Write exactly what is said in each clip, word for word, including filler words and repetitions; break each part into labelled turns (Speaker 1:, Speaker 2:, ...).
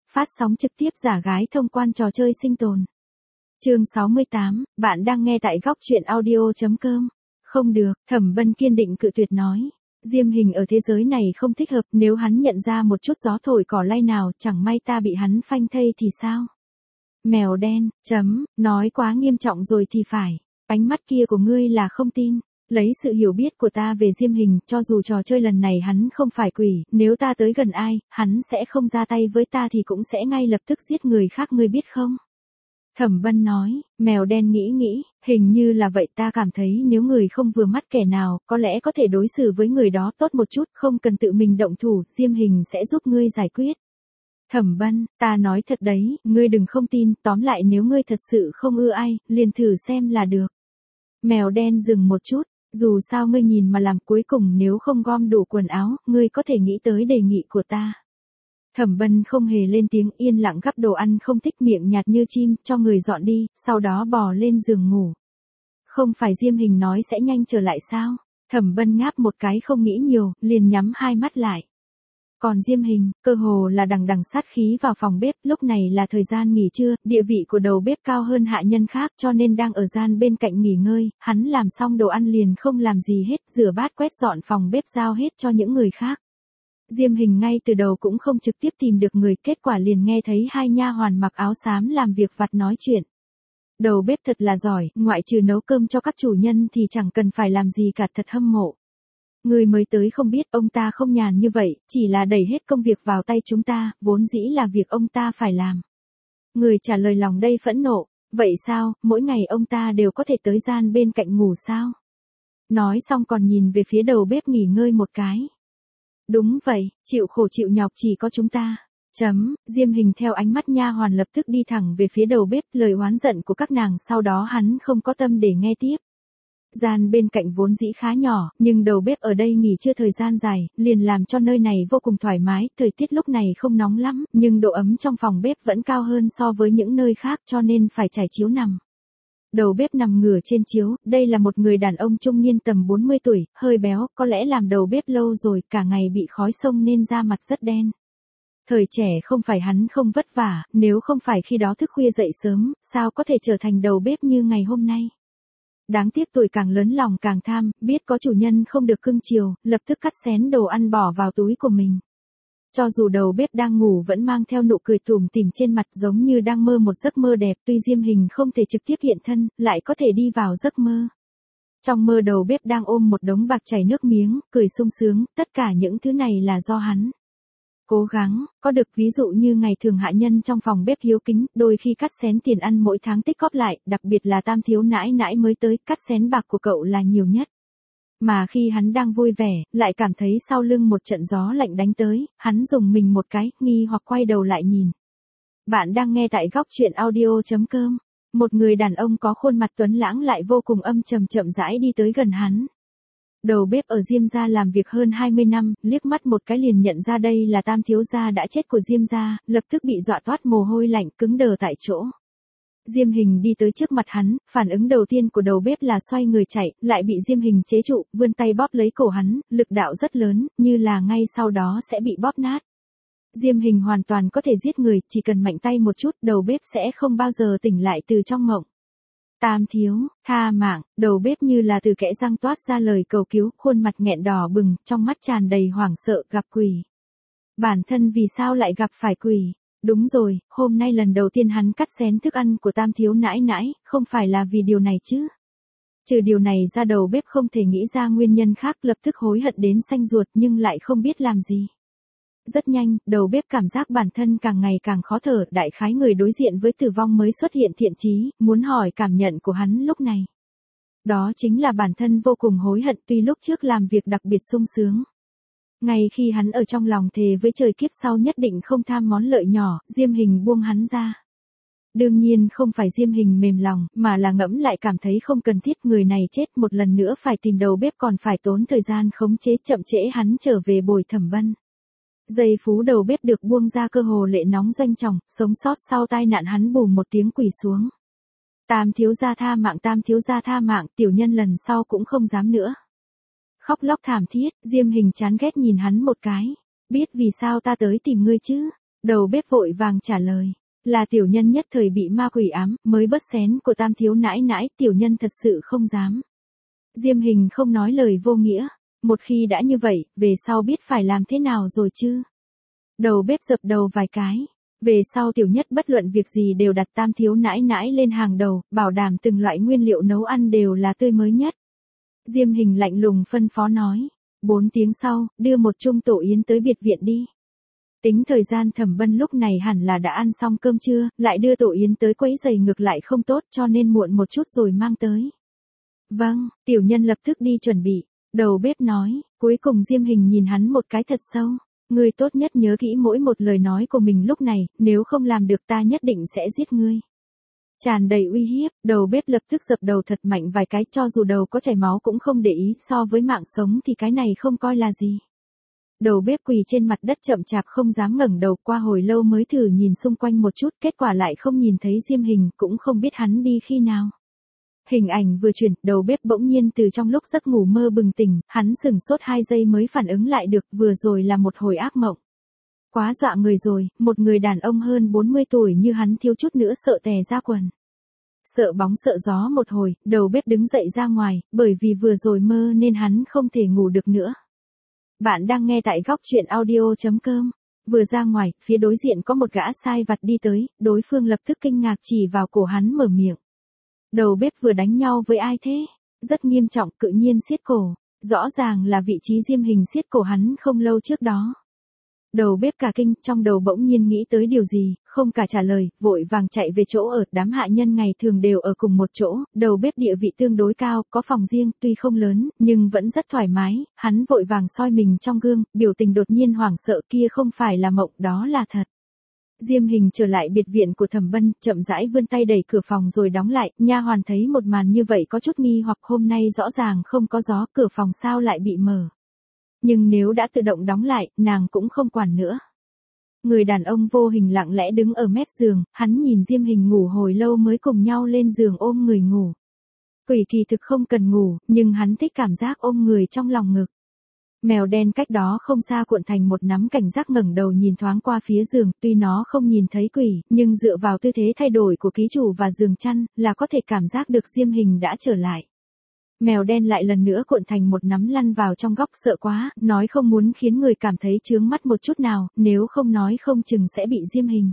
Speaker 1: Phát sóng trực tiếp giả gái thông quan trò chơi sinh tồn. Chương sáu mươi tám, bạn đang nghe tại góc truyện audio chấm com. Không được, Thẩm Bân kiên định cự tuyệt nói. Diêm Hình ở thế giới này không thích hợp, nếu hắn nhận ra một chút gió thổi cỏ lay nào, chẳng may ta bị hắn phanh thây thì sao? Mèo đen, chấm, nói quá nghiêm trọng rồi thì phải. Ánh mắt kia của ngươi là không tin. Lấy sự hiểu biết của ta về Diêm Hình, cho dù trò chơi lần này hắn không phải quỷ, nếu ta tới gần ai, hắn sẽ không ra tay với ta thì cũng sẽ ngay lập tức giết người khác, ngươi biết không? Thẩm Bân nói. Mèo đen nghĩ nghĩ, hình như là vậy, ta cảm thấy nếu người không vừa mắt kẻ nào, có lẽ có thể đối xử với người đó tốt một chút, không cần tự mình động thủ, Diêm Hình sẽ giúp ngươi giải quyết. Thẩm Bân, ta nói thật đấy, ngươi đừng không tin, tóm lại nếu ngươi thật sự không ưa ai, liền thử xem là được. Mèo đen dừng một chút. Dù sao ngươi nhìn mà làm, cuối cùng nếu không gom đủ quần áo, ngươi có thể nghĩ tới đề nghị của ta. Thẩm Bân không hề lên tiếng, yên lặng gắp đồ ăn, không thích, miệng nhạt như chim, cho người dọn đi, sau đó bò lên giường ngủ. Không phải Diêm Hình nói sẽ nhanh trở lại sao? Thẩm Bân ngáp một cái không nghĩ nhiều, liền nhắm hai mắt lại. Còn Diêm Hình, cơ hồ là đằng đằng sát khí vào phòng bếp, lúc này là thời gian nghỉ trưa, địa vị của đầu bếp cao hơn hạ nhân khác cho nên đang ở gian bên cạnh nghỉ ngơi, hắn làm xong đồ ăn liền không làm gì hết, rửa bát quét dọn phòng bếp giao hết cho những người khác. Diêm Hình ngay từ đầu cũng không trực tiếp tìm được người, kết quả liền nghe thấy hai nha hoàn mặc áo xám làm việc vặt nói chuyện. Đầu bếp thật là giỏi, ngoại trừ nấu cơm cho các chủ nhân thì chẳng cần phải làm gì cả, thật hâm mộ. Người mới tới không biết, ông ta không nhàn như vậy, chỉ là đẩy hết công việc vào tay chúng ta, vốn dĩ là việc ông ta phải làm. Người trả lời lòng đây phẫn nộ, vậy sao, mỗi ngày ông ta đều có thể tới gian bên cạnh ngủ sao? Nói xong còn nhìn về phía đầu bếp nghỉ ngơi một cái. Đúng vậy, chịu khổ chịu nhọc chỉ có chúng ta. Chấm, Diêm Hình theo ánh mắt nha hoàn lập tức đi thẳng về phía đầu bếp, lời oán giận của các nàng sau đó hắn không có tâm để nghe tiếp. Gian bên cạnh vốn dĩ khá nhỏ, nhưng đầu bếp ở đây nghỉ trưa thời gian dài, liền làm cho nơi này vô cùng thoải mái, thời tiết lúc này không nóng lắm, nhưng độ ấm trong phòng bếp vẫn cao hơn so với những nơi khác cho nên phải trải chiếu nằm. Đầu bếp nằm ngửa trên chiếu, đây là một người đàn ông trung niên tầm bốn mươi tuổi, hơi béo, có lẽ làm đầu bếp lâu rồi, cả ngày bị khói xông nên da mặt rất đen. Thời trẻ không phải hắn không vất vả, nếu không phải khi đó thức khuya dậy sớm, sao có thể trở thành đầu bếp như ngày hôm nay. Đáng tiếc tuổi càng lớn lòng càng tham, biết có chủ nhân không được cưng chiều, lập tức cắt xén đồ ăn bỏ vào túi của mình. Cho dù đầu bếp đang ngủ vẫn mang theo nụ cười tủm tỉm trên mặt, giống như đang mơ một giấc mơ đẹp, tuy Diêm Hình không thể trực tiếp hiện thân, lại có thể đi vào giấc mơ. Trong mơ đầu bếp đang ôm một đống bạc chảy nước miếng, cười sung sướng, tất cả những thứ này là do hắn cố gắng có được, ví dụ như ngày thường hạ nhân trong phòng bếp hiếu kính, đôi khi cắt xén tiền ăn mỗi tháng tích góp lại, đặc biệt là Tam thiếu nãi nãi mới tới, cắt xén bạc của cậu là nhiều nhất. Mà khi hắn đang vui vẻ, lại cảm thấy sau lưng một trận gió lạnh đánh tới, hắn dùng mình một cái, nghi hoặc quay đầu lại nhìn. Bạn đang nghe tại góc truyện audio chấm com. Một người đàn ông có khuôn mặt tuấn lãng lại vô cùng âm trầm chậm rãi đi tới gần hắn. Đầu bếp ở Diêm gia làm việc hơn hai mươi năm, liếc mắt một cái liền nhận ra đây là Tam thiếu gia đã chết của Diêm gia, lập tức bị dọa toát mồ hôi lạnh, cứng đờ tại chỗ. Diêm Hình đi tới trước mặt hắn, phản ứng đầu tiên của đầu bếp là xoay người chạy, lại bị Diêm Hình chế trụ, vươn tay bóp lấy cổ hắn, lực đạo rất lớn, như là ngay sau đó sẽ bị bóp nát. Diêm Hình hoàn toàn có thể giết người, chỉ cần mạnh tay một chút, đầu bếp sẽ không bao giờ tỉnh lại từ trong mộng. Tam thiếu, tha mạng, đầu bếp như là từ kẽ răng toát ra lời cầu cứu, khuôn mặt nghẹn đỏ bừng, trong mắt tràn đầy hoảng sợ, gặp quỷ. Bản thân vì sao lại gặp phải quỷ? Đúng rồi, hôm nay lần đầu tiên hắn cắt xén thức ăn của Tam thiếu nãi nãi, không phải là vì điều này chứ? Trừ điều này ra đầu bếp không thể nghĩ ra nguyên nhân khác, lập tức hối hận đến xanh ruột nhưng lại không biết làm gì. Rất nhanh, đầu bếp cảm giác bản thân càng ngày càng khó thở, đại khái người đối diện với tử vong mới xuất hiện thiện chí, muốn hỏi cảm nhận của hắn lúc này. Đó chính là bản thân vô cùng hối hận, tuy lúc trước làm việc đặc biệt sung sướng. Ngay khi hắn ở trong lòng thề với trời kiếp sau nhất định không tham món lợi nhỏ, Diêm Hình buông hắn ra. Đương nhiên không phải Diêm Hình mềm lòng, mà là ngẫm lại cảm thấy không cần thiết, người này chết một lần nữa phải tìm đầu bếp còn phải tốn thời gian khống chế, chậm trễ hắn trở về bồi Thẩm Bân. Giây phú đầu bếp được buông ra cơ hồ lệ nóng doanh trọng, sống sót sau tai nạn hắn bù một tiếng quỳ xuống. Tam thiếu gia tha mạng, Tam thiếu gia tha mạng, tiểu nhân lần sau cũng không dám nữa. Khóc lóc thảm thiết, Diêm Hình chán ghét nhìn hắn một cái. Biết vì sao ta tới tìm ngươi chứ? Đầu bếp vội vàng trả lời. Là tiểu nhân nhất thời bị ma quỷ ám, mới bớt xén của Tam thiếu nãi nãi, tiểu nhân thật sự không dám. Diêm Hình không nói lời vô nghĩa. Một khi đã như vậy, về sau biết phải làm thế nào rồi chứ? Đầu bếp dập đầu vài cái. Về sau tiểu nhất bất luận việc gì đều đặt Tam thiếu nãi nãi lên hàng đầu, bảo đảm từng loại nguyên liệu nấu ăn đều là tươi mới nhất. Diêm Hình lạnh lùng phân phó nói. Bốn tiếng sau, đưa một chung tổ yến tới biệt viện đi. Tính thời gian Thẩm Bân lúc này hẳn là đã ăn xong cơm trưa, lại đưa tổ yến tới quấy giày ngược lại không tốt cho nên muộn một chút rồi mang tới. Vâng, tiểu nhân lập tức đi chuẩn bị. Đầu bếp nói, cuối cùng Diêm Hình nhìn hắn một cái thật sâu. Ngươi tốt nhất nhớ kỹ mỗi một lời nói của mình lúc này, nếu không làm được ta nhất định sẽ giết ngươi. Tràn đầy uy hiếp, đầu bếp lập tức dập đầu thật mạnh vài cái, cho dù đầu có chảy máu cũng không để ý, so với mạng sống thì cái này không coi là gì. Đầu bếp quỳ trên mặt đất chậm chạp không dám ngẩng đầu, qua hồi lâu mới thử nhìn xung quanh một chút, kết quả lại không nhìn thấy Diêm Hình, cũng không biết hắn đi khi nào. Hình ảnh vừa chuyển, đầu bếp bỗng nhiên từ trong lúc giấc ngủ mơ bừng tỉnh, hắn sửng sốt hai giây mới phản ứng lại được, vừa rồi là một hồi ác mộng. Quá dọa người rồi, một người đàn ông hơn bốn mươi tuổi như hắn thiếu chút nữa sợ tè ra quần. Sợ bóng sợ gió một hồi, đầu bếp đứng dậy ra ngoài, bởi vì vừa rồi mơ nên hắn không thể ngủ được nữa. Bạn đang nghe tại góc chuyện audio chấm com. Vừa ra ngoài, phía đối diện có một gã sai vặt đi tới, đối phương lập tức kinh ngạc chỉ vào cổ hắn mở miệng. Đầu bếp vừa đánh nhau với ai thế? Rất nghiêm trọng, cự nhiên siết cổ. Rõ ràng là vị trí Diêm Hình siết cổ hắn không lâu trước đó. Đầu bếp cả kinh, trong đầu bỗng nhiên nghĩ tới điều gì, không cả trả lời, vội vàng chạy về chỗ ở. Đám hạ nhân ngày thường đều ở cùng một chỗ, đầu bếp địa vị tương đối cao, có phòng riêng, tuy không lớn, nhưng vẫn rất thoải mái. Hắn vội vàng soi mình trong gương, biểu tình đột nhiên hoảng sợ, kia không phải là mộng, đó là thật. Diêm Hình trở lại biệt viện của Thẩm Bân, chậm rãi vươn tay đẩy cửa phòng rồi đóng lại. Nha hoàn thấy một màn như vậy có chút nghi hoặc, hôm nay rõ ràng không có gió, cửa phòng sao lại bị mở. Nhưng nếu đã tự động đóng lại, nàng cũng không quản nữa. Người đàn ông vô hình lặng lẽ đứng ở mép giường, hắn nhìn Diêm Hình ngủ hồi lâu mới cùng nhau lên giường ôm người ngủ. Quỷ kỳ thực không cần ngủ, nhưng hắn thích cảm giác ôm người trong lòng ngực. Mèo đen cách đó không xa cuộn thành một nắm cảnh giác ngẩng đầu nhìn thoáng qua phía giường, tuy nó không nhìn thấy quỷ, nhưng dựa vào tư thế thay đổi của ký chủ và giường chăn, là có thể cảm giác được Diêm Hình đã trở lại. Mèo đen lại lần nữa cuộn thành một nắm lăn vào trong góc, sợ quá, nói không muốn khiến người cảm thấy chướng mắt một chút nào, nếu không nói không chừng sẽ bị Diêm Hình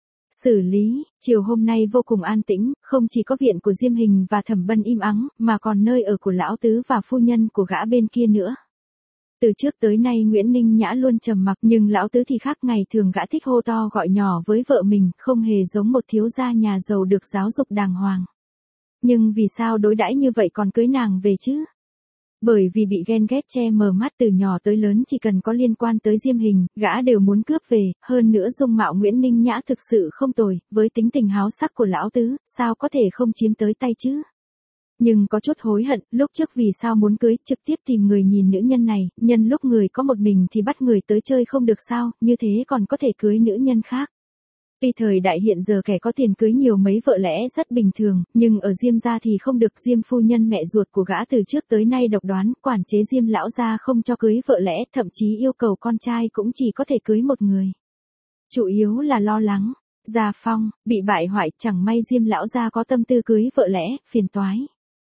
Speaker 1: xử lý. Chiều hôm nay vô cùng an tĩnh, không chỉ có viện của Diêm Hình và Thẩm Bân im ắng, mà còn nơi ở của lão tứ và phu nhân của gã bên kia nữa. Từ trước tới nay Nguyễn Ninh Nhã luôn trầm mặc, nhưng lão tứ thì khác, ngày thường gã thích hô to gọi nhỏ với vợ mình, không hề giống một thiếu gia nhà giàu được giáo dục đàng hoàng. Nhưng vì sao đối đãi như vậy còn cưới nàng về chứ? Bởi vì bị ghen ghét che mờ mắt từ nhỏ tới lớn, chỉ cần có liên quan tới Diêm Hình, gã đều muốn cướp về, hơn nữa dung mạo Nguyễn Ninh Nhã thực sự không tồi, với tính tình háo sắc của lão tứ, sao có thể không chiếm tới tay chứ? Nhưng có chút hối hận, lúc trước vì sao muốn cưới, trực tiếp tìm người nhìn nữ nhân này, nhân lúc người có một mình thì bắt người tới chơi không được sao, như thế còn có thể cưới nữ nhân khác. Tuy thời đại hiện giờ kẻ có tiền cưới nhiều mấy vợ lẽ rất bình thường, nhưng ở Diêm gia thì không được. Diêm phu nhân mẹ ruột của gã từ trước tới nay độc đoán, quản chế Diêm lão gia không cho cưới vợ lẽ, thậm chí yêu cầu con trai cũng chỉ có thể cưới một người. Chủ yếu là lo lắng Gia Phong bị bại hoại, chẳng may Diêm lão gia có tâm tư cưới vợ lẽ, phiền toái.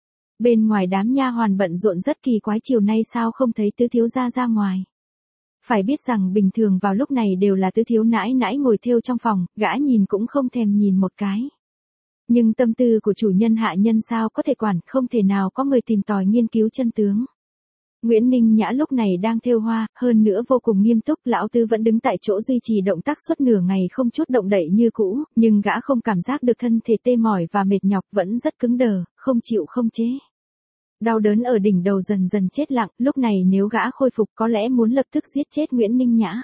Speaker 1: Bên ngoài đám nha hoàn bận rộn rất kỳ quái, chiều nay sao không thấy tứ thiếu gia ra ngoài. Phải biết rằng bình thường vào lúc này đều là tứ thiếu nãi nãi ngồi thêu trong phòng, gã nhìn cũng không thèm nhìn một cái. Nhưng tâm tư của chủ nhân hạ nhân sao có thể quản, không thể nào có người tìm tòi nghiên cứu chân tướng. Nguyễn Ninh Nhã lúc này đang thêu hoa, hơn nữa vô cùng nghiêm túc, lão tứ vẫn đứng tại chỗ duy trì động tác suốt nửa ngày không chút động đậy như cũ, nhưng gã không cảm giác được thân thể tê mỏi và mệt nhọc, vẫn rất cứng đờ, không chịu không chế. Đau đớn ở đỉnh đầu dần dần chết lặng, lúc này nếu gã khôi phục có lẽ muốn lập tức giết chết Nguyễn Ninh Nhã.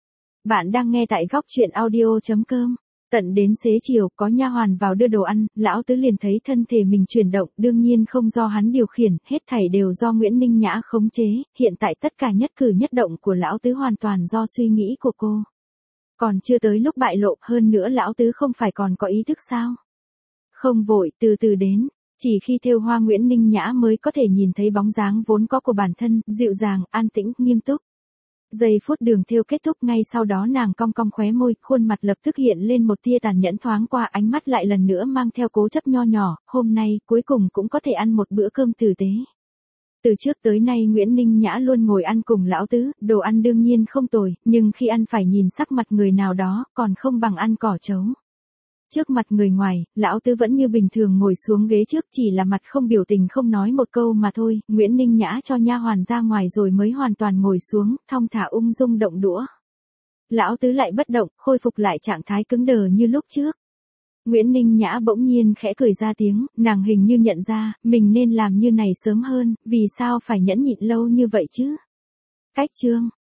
Speaker 1: Bạn đang nghe tại góc chuyện audio chấm com. Tận đến xế chiều, có nha hoàn vào đưa đồ ăn, lão tứ liền thấy thân thể mình chuyển động, đương nhiên không do hắn điều khiển, hết thảy đều do Nguyễn Ninh Nhã khống chế, hiện tại tất cả nhất cử nhất động của lão tứ hoàn toàn do suy nghĩ của cô. Còn chưa tới lúc bại lộ, hơn nữa lão tứ không phải còn có ý thức sao? Không vội, từ từ đến. Chỉ khi thêu hoa Nguyễn Ninh Nhã mới có thể nhìn thấy bóng dáng vốn có của bản thân, dịu dàng, an tĩnh, nghiêm túc. Giây phút đường thêu kết thúc ngay sau đó nàng cong cong khóe môi, khuôn mặt lập tức hiện lên một tia tàn nhẫn thoáng qua, ánh mắt lại lần nữa mang theo cố chấp nho nhỏ, hôm nay cuối cùng cũng có thể ăn một bữa cơm tử tế. Từ trước tới nay Nguyễn Ninh Nhã luôn ngồi ăn cùng lão tứ, đồ ăn đương nhiên không tồi, nhưng khi ăn phải nhìn sắc mặt người nào đó, còn không bằng ăn cỏ trấu. Trước mặt người ngoài, lão tứ vẫn như bình thường ngồi xuống ghế trước, chỉ là mặt không biểu tình không nói một câu mà thôi. Nguyễn Ninh Nhã cho nha hoàn ra ngoài rồi mới hoàn toàn ngồi xuống, thong thả ung dung động đũa. Lão tứ lại bất động, khôi phục lại trạng thái cứng đờ như lúc trước. Nguyễn Ninh Nhã bỗng nhiên khẽ cười ra tiếng, nàng hình như nhận ra, mình nên làm như này sớm hơn, vì sao phải nhẫn nhịn lâu như vậy chứ? Cách chương